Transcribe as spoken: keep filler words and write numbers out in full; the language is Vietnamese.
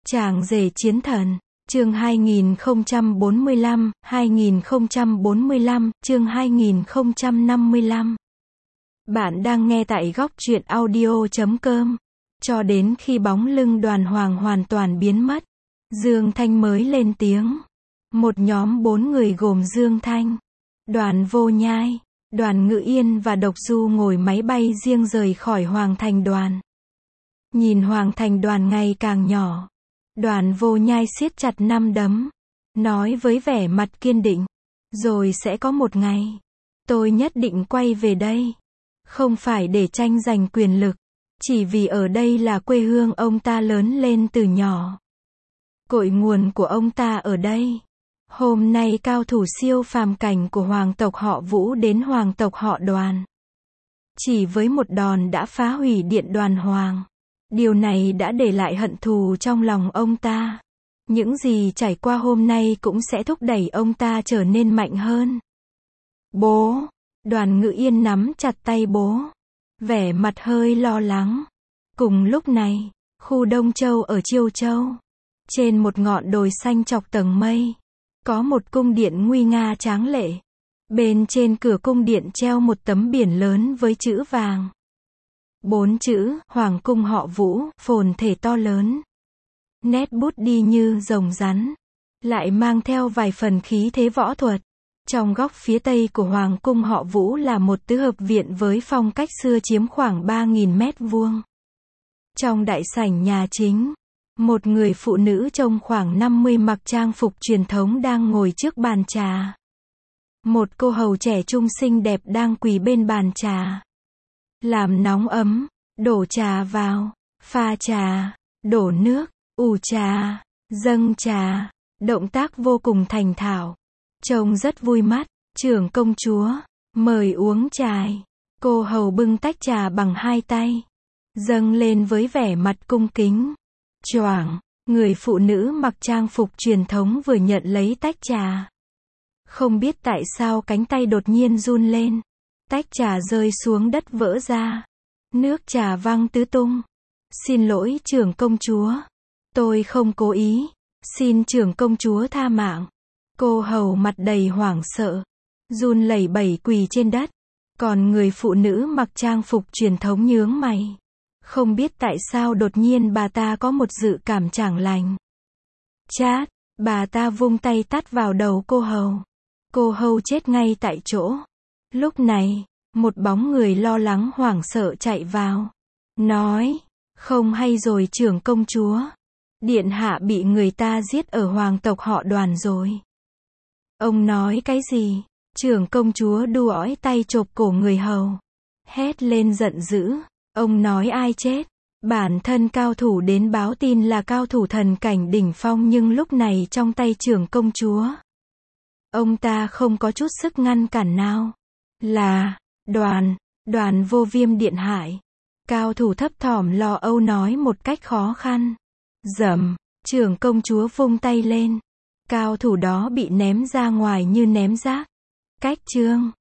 Chàng rể chiến thần, chương hai nghìn không trăm bốn mươi lăm, hai nghìn không trăm bốn mươi lăm, chương hai nghìn không trăm năm mươi lăm. Bạn đang nghe tại góc truyện audio chấm com. Cho đến khi bóng lưng Đoàn Hoàng hoàn toàn biến mất, Dương Thanh mới lên tiếng. Một nhóm bốn người gồm Dương Thanh, Đoàn Vô Nhai, Đoàn Ngự Yên và Độc Du ngồi máy bay riêng rời khỏi Hoàng Thành Đoàn. Nhìn Hoàng Thành Đoàn ngày càng nhỏ, Đoàn Vô Nhai siết chặt nắm đấm, nói với vẻ mặt kiên định, rồi sẽ có một ngày, tôi nhất định quay về đây. Không phải để tranh giành quyền lực, chỉ vì ở đây là quê hương ông ta lớn lên từ nhỏ. Cội nguồn của ông ta ở đây. Hôm nay cao thủ siêu phàm cảnh của hoàng tộc họ Vũ đến hoàng tộc họ Đoàn. Chỉ với một đòn đã phá hủy điện Đoàn Hoàng. Điều này đã để lại hận thù trong lòng ông ta. Những gì trải qua hôm nay cũng sẽ thúc đẩy ông ta trở nên mạnh hơn. Bố! Đoàn Ngự Yên nắm chặt tay bố, vẻ mặt hơi lo lắng. Cùng lúc này, khu Đông Châu ở Chiêu Châu, trên một ngọn đồi xanh chọc tầng mây, có một cung điện nguy nga tráng lệ. Bên trên cửa cung điện treo một tấm biển lớn với chữ vàng. Bốn chữ, Hoàng cung họ Vũ, phồn thể to lớn. Nét bút đi như rồng rắn, lại mang theo vài phần khí thế võ thuật. Trong góc phía tây của Hoàng cung họ Vũ là một tứ hợp viện với phong cách xưa chiếm khoảng ba nghìn mét vuông. Trong đại sảnh nhà chính, một người phụ nữ trông khoảng năm mươi mặc trang phục truyền thống đang ngồi trước bàn trà. Một cô hầu trẻ trung xinh đẹp đang quỳ bên bàn trà. Làm nóng ấm, đổ trà vào, pha trà, đổ nước, ủ trà, dâng trà, động tác vô cùng thành thạo. Trông rất vui mắt. Trưởng công chúa, mời uống trà. Cô hầu bưng tách trà bằng hai tay, dâng lên với vẻ mặt cung kính. Choảng, người phụ nữ mặc trang phục truyền thống vừa nhận lấy tách trà. Không biết tại sao cánh tay đột nhiên run lên. Tách trà rơi xuống đất vỡ ra. Nước trà văng tứ tung. Xin lỗi trưởng công chúa. Tôi không cố ý. Xin trưởng công chúa tha mạng. Cô hầu mặt đầy hoảng sợ, run lẩy bẩy quỳ trên đất. Còn người phụ nữ mặc trang phục truyền thống nhướng mày. Không biết tại sao đột nhiên bà ta có một dự cảm chẳng lành. Chát, bà ta vung tay tát vào đầu cô hầu. Cô hầu chết ngay tại chỗ. Lúc này, một bóng người lo lắng hoảng sợ chạy vào. Nói, không hay rồi trưởng công chúa. Điện hạ bị người ta giết ở hoàng tộc họ Đoàn rồi. Ông nói cái gì? Trưởng công chúa đu ói tay chộp cổ người hầu. Hét lên giận dữ. Ông nói ai chết? Bản thân cao thủ đến báo tin là cao thủ thần cảnh đỉnh phong nhưng lúc này trong tay trưởng công chúa. Ông ta không có chút sức ngăn cản nào. Là, đoàn, đoàn Vô Viêm điện hại. Cao thủ thấp thỏm lo âu nói một cách khó khăn. Dầm, trưởng công chúa vung tay lên. Cao thủ đó bị ném ra ngoài như ném rác. Cách chương.